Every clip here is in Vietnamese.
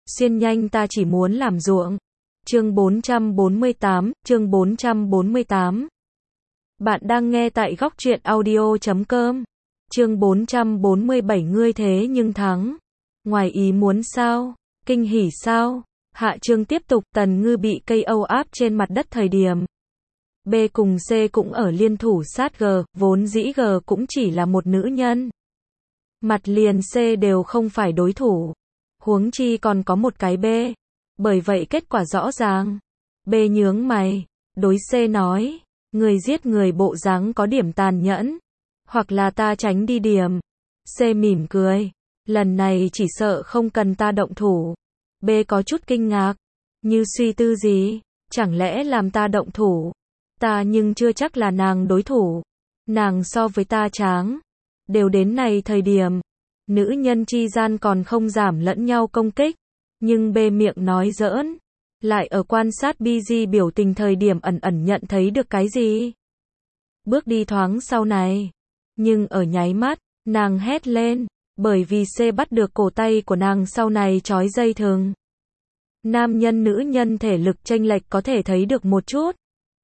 Xuyên nhanh ta chỉ muốn làm ruộng. Chương 448. Bạn đang nghe tại góc truyện audio.com. Chương 447 ngươi thế nhưng thắng. Ngoài ý muốn sao? Kinh hỉ sao? Hạ chương tiếp tục, Tần Ngư bị cây âu áp trên mặt đất thời điểm B cùng C cũng ở liên thủ sát G, vốn dĩ G cũng chỉ là một nữ nhân. Mặt liền C đều không phải đối thủ. Huống chi còn có một cái B. Bởi vậy kết quả rõ ràng. B nhướng mày, đối C nói, người giết người bộ dáng có điểm tàn nhẫn. Hoặc là ta tránh đi điểm. C mỉm cười, lần này chỉ sợ không cần ta động thủ. B có chút kinh ngạc, như suy tư gì, chẳng lẽ làm ta động thủ? Ta nhưng chưa chắc là nàng đối thủ. Nàng so với ta tráng. Đều đến này thời điểm, nữ nhân chi gian còn không giảm lẫn nhau công kích. Nhưng B miệng nói giỡn, lại ở quan sát BG biểu tình thời điểm ẩn ẩn nhận thấy được cái gì. Bước đi thoáng sau này, nhưng ở nháy mắt, nàng hét lên, bởi vì C bắt được cổ tay của nàng sau này trói dây thừng. Nam nhân nữ nhân thể lực chênh lệch có thể thấy được một chút.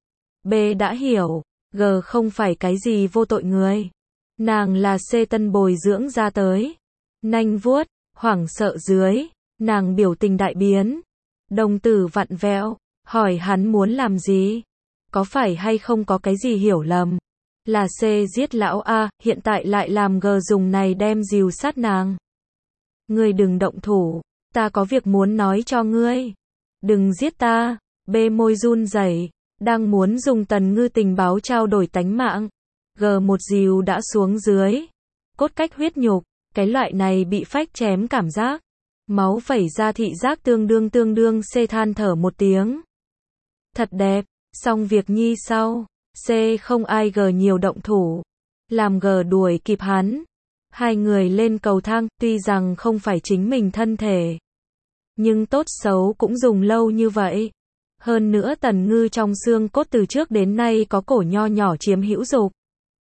B đã hiểu, G không phải cái gì vô tội người. Nàng là C tân bồi dưỡng ra tới. Nanh vuốt, hoảng sợ dưới, nàng biểu tình đại biến. Đồng tử vặn vẹo, hỏi hắn muốn làm gì? Có phải hay không có cái gì hiểu lầm? Là C giết lão A, hiện tại lại làm G dùng này đem dìu sát nàng. Ngươi đừng động thủ, ta có việc muốn nói cho ngươi. Đừng giết ta. B môi run rẩy, đang muốn dùng Tần Ngư tình báo trao đổi tánh mạng. G một dìu đã xuống dưới. Cốt cách huyết nhục, cái loại này bị phách chém cảm giác. Máu vẩy ra thị giác tương đương C than thở một tiếng. Thật đẹp, xong việc nhi sau. C không ai G nhiều động thủ. Làm G đuổi kịp hắn. Hai người lên cầu thang, tuy rằng không phải chính mình thân thể. Nhưng tốt xấu cũng dùng lâu như vậy. Hơn nữa Tần Ngư trong xương cốt từ trước đến nay có cổ nho nhỏ chiếm hữu dục.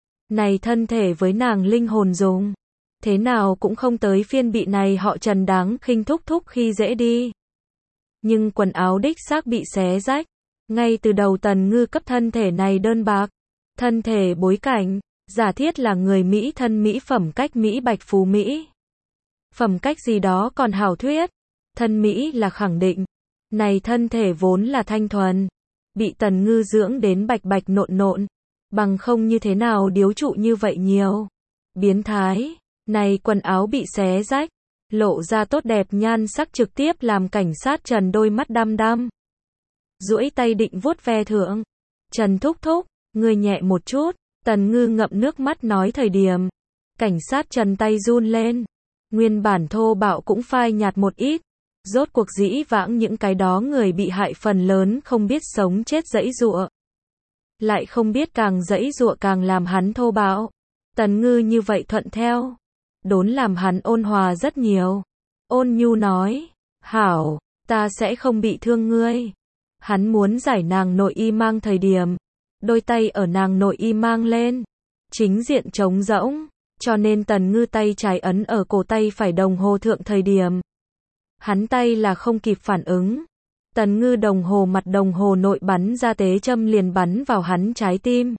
Này thân thể với nàng linh hồn dùng. Thế nào cũng không tới phiên bị này họ Trần đáng khinh thúc khi dễ đi. Nhưng quần áo đích xác bị xé rách. Ngay từ đầu Tần Ngư cấp thân thể này đơn bạc. Thân thể bối cảnh, giả thiết là người Mỹ thân Mỹ phẩm cách Mỹ bạch phú Mỹ. Phẩm cách gì đó còn hảo thuyết. Thân Mỹ là khẳng định. Này thân thể vốn là thanh thuần. Bị Tần Ngư dưỡng đến bạch nộn. Bằng không như thế nào điếu trụ như vậy nhiều. Biến thái. Này quần áo bị xé rách. Lộ ra tốt đẹp nhan sắc trực tiếp làm cảnh sát Trần đôi mắt đăm. Duỗi tay định vuốt ve thượng. Trần thúc, ngươi nhẹ một chút. Tần Ngư ngậm nước mắt nói thời điểm. Cảnh sát Trần tay run lên. Nguyên bản thô bạo cũng phai nhạt một ít. Rốt cuộc dĩ vãng những cái đó người bị hại phần lớn không biết sống chết giãy giụa. Lại không biết càng giãy giụa càng làm hắn thô bạo. Tần Ngư như vậy thuận theo. Đốn làm hắn ôn hòa rất nhiều. Ôn nhu nói. Hảo, ta sẽ không bị thương ngươi. Hắn muốn giải nàng nội y mang thời điểm. Đôi tay ở nàng nội y mang lên. Chính diện trống rỗng. Cho nên Tần Ngư tay trái ấn ở cổ tay phải đồng hồ thượng thời điểm. Hắn tay là không kịp phản ứng. Tần Ngư mặt đồng hồ nội bắn ra tế châm liền bắn vào hắn trái tim.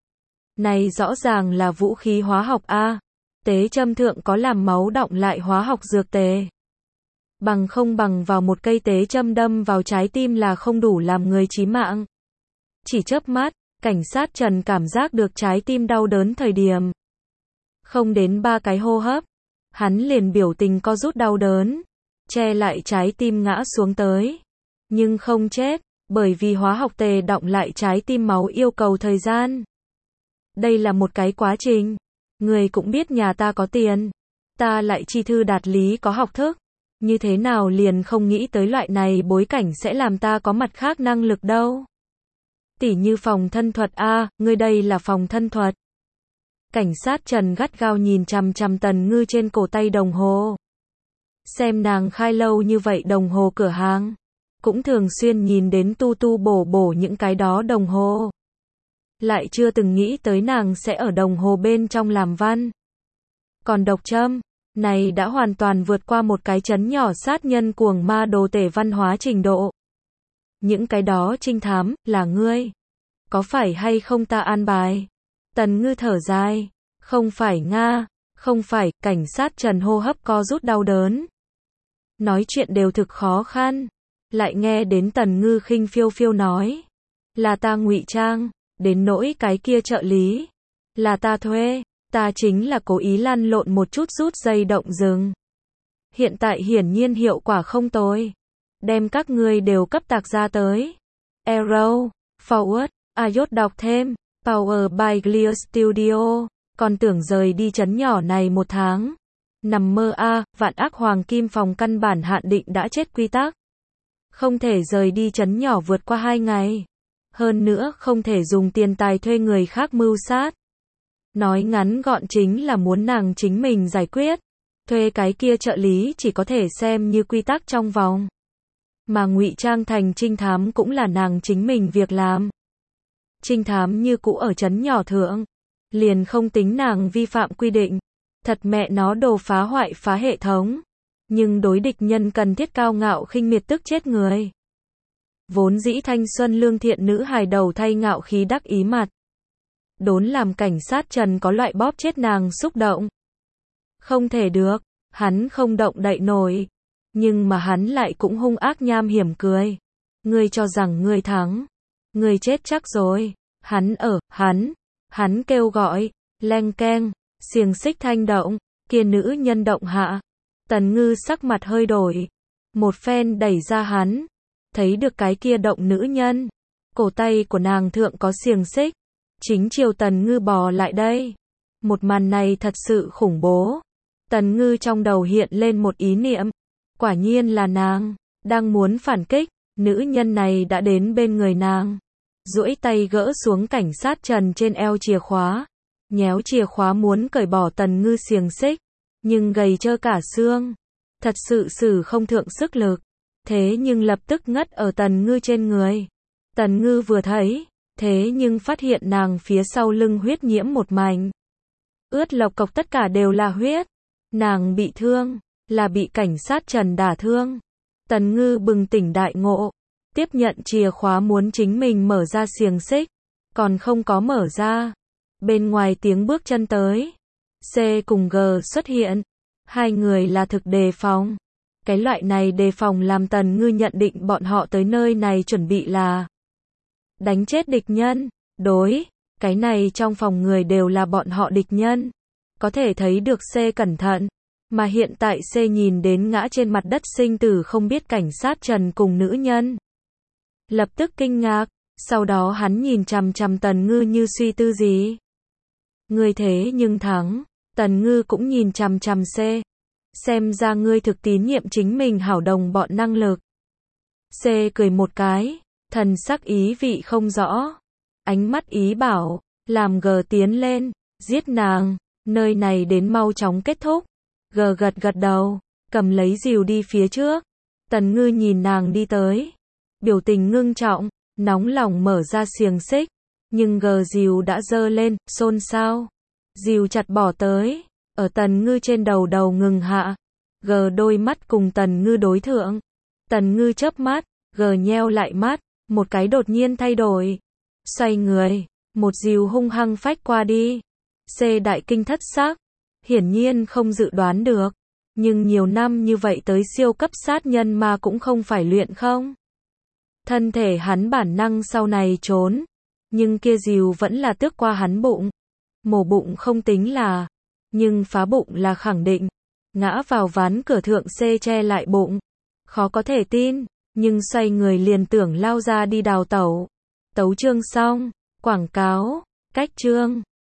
Này rõ ràng là vũ khí hóa học A. Tế châm thượng có làm máu đọng lại hóa học dược tề. Bằng không bằng vào một cây tế châm đâm vào trái tim là không đủ làm người chí mạng. Chỉ chớp mắt, cảnh sát Trần cảm giác được trái tim đau đớn thời điểm. Không đến 3 cái hô hấp. Hắn liền biểu tình co rút đau đớn. Che lại trái tim ngã xuống tới. Nhưng không chết, bởi vì hóa học tề đọng lại trái tim máu yêu cầu thời gian. Đây là một cái quá trình. Người cũng biết nhà ta có tiền. Ta lại chi thư đạt lý có học thức. Như thế nào liền không nghĩ tới loại này bối cảnh sẽ làm ta có mặt khác năng lực đâu. Tỉ như phòng thân thuật A, ngươi đây là phòng thân thuật. Cảnh sát Trần gắt gao nhìn chằm Tần Ngư trên cổ tay đồng hồ. Xem nàng khai lâu như vậy đồng hồ cửa hàng. Cũng thường xuyên nhìn đến tu bổ những cái đó đồng hồ. Lại chưa từng nghĩ tới nàng sẽ ở đồng hồ bên trong làm văn. Còn độc châm, Này đã hoàn toàn vượt qua một cái trấn nhỏ sát nhân cuồng ma đồ tể văn hóa trình độ. Những cái đó trinh thám, là ngươi. Có phải hay không ta an bài? Tần Ngư thở dài. Không phải Nga, không phải, cảnh sát Trần hô hấp co rút đau đớn. Nói chuyện đều thực khó khăn. Lại nghe đến Tần Ngư khinh phiêu phiêu nói. Là ta ngụy trang, đến nỗi cái kia trợ lý. Là ta thuê, ta chính là cố ý lăn lộn một chút rút dây động rừng. Hiện tại hiển nhiên hiệu quả không tồi. Đem các ngươi đều cấp tạc ra tới. Arrow, Forward, iOS đọc thêm, Power by Clear Studio, còn tưởng rời đi trấn nhỏ này 1 tháng. Nằm mơ vạn ác hoàng kim phòng căn bản hạn định đã chết quy tắc. Không thể rời đi trấn nhỏ vượt qua 2 ngày. Hơn nữa không thể dùng tiền tài thuê người khác mưu sát. Nói ngắn gọn chính là muốn nàng chính mình giải quyết. Thuê cái kia trợ lý chỉ có thể xem như quy tắc trong vòng. Mà ngụy trang thành trinh thám cũng là nàng chính mình việc làm. Trinh thám như cũ ở trấn nhỏ thượng. Liền không tính nàng vi phạm quy định. Thật mẹ nó đồ phá hoại phá hệ thống. Nhưng đối địch nhân cần thiết cao ngạo khinh miệt tức chết người. Vốn dĩ thanh xuân lương thiện nữ hài đầu thay ngạo khí đắc ý mặt. Đốn làm cảnh sát Trần có loại bóp chết nàng xúc động. Không thể được, hắn không động đậy nổi. Nhưng mà hắn lại cũng hung ác nham hiểm cười. Ngươi cho rằng ngươi thắng. Ngươi chết chắc rồi. Hắn kêu gọi, leng keng, xiềng xích thanh động, kia nữ nhân động hạ. Tần Ngư sắc mặt hơi đổi. Một phen đẩy ra hắn. Thấy được cái kia động nữ nhân. Cổ tay của nàng thượng có xiềng xích. Chính chiều Tần Ngư bò lại đây. Một màn này thật sự khủng bố. Tần Ngư trong đầu hiện lên một ý niệm. Quả nhiên là nàng. Đang muốn phản kích. Nữ nhân này đã đến bên người nàng. Duỗi tay gỡ xuống cảnh sát Trần trên eo chìa khóa. Nhéo chìa khóa muốn cởi bỏ Tần Ngư xiềng xích. Nhưng gầy trơ cả xương. Thật sự sử không thượng sức lực. Thế nhưng lập tức ngất ở Tần Ngư trên người. Tần Ngư vừa thấy. Thế nhưng phát hiện nàng phía sau lưng huyết nhiễm một mảnh. Ướt lộc cộc tất cả đều là huyết. Nàng bị thương. Là bị cảnh sát Trần đả thương. Tần Ngư bừng tỉnh đại ngộ. Tiếp nhận chìa khóa muốn chính mình mở ra xiềng xích. Còn không có mở ra. Bên ngoài tiếng bước chân tới. C cùng G xuất hiện. Hai người là thực đề phòng. Cái loại này đề phòng làm Tần Ngư nhận định bọn họ tới nơi này chuẩn bị là đánh chết địch nhân. Đối, cái này trong phòng người đều là bọn họ địch nhân. Có thể thấy được C cẩn thận. Mà hiện tại C nhìn đến ngã trên mặt đất sinh tử không biết cảnh sát Trần cùng nữ nhân. Lập tức kinh ngạc. Sau đó hắn nhìn chằm chằm Tần Ngư như suy tư gì. Ngươi thế nhưng thắng. Tần Ngư cũng nhìn chằm chằm C. Xem ra ngươi thực tín nhiệm chính mình hảo đồng bọn năng lực. C cười một cái. Thần sắc ý vị không rõ. Ánh mắt ý bảo. Làm G tiến lên. Giết nàng. Nơi này đến mau chóng kết thúc. G gật đầu. Cầm lấy rìu đi phía trước. Tần Ngư nhìn nàng đi tới. Biểu tình ngưng trọng. Nóng lòng mở ra xiềng xích. Nhưng G rìu đã giơ lên. Xôn xao. Rìu chặt bỏ tới. Ở Tần Ngư trên đầu ngừng hạ. G đôi mắt cùng Tần Ngư đối thượng. Tần Ngư chớp mắt. G nheo lại mắt. Một cái đột nhiên thay đổi. Xoay người. Một rìu hung hăng phách qua đi. C đại kinh thất xác. Hiển nhiên không dự đoán được. Nhưng nhiều năm như vậy tới siêu cấp sát nhân mà cũng không phải luyện không. Thân thể hắn bản năng sau này trốn. Nhưng kia rìu vẫn là tước qua hắn bụng. Mổ bụng không tính là. Nhưng phá bụng là khẳng định. Ngã vào ván cửa thượng C che lại bụng. Khó có thể tin. Nhưng xoay người liền tưởng lao ra đi đào tẩu. Tấu chương xong. Quảng cáo. Cách chương.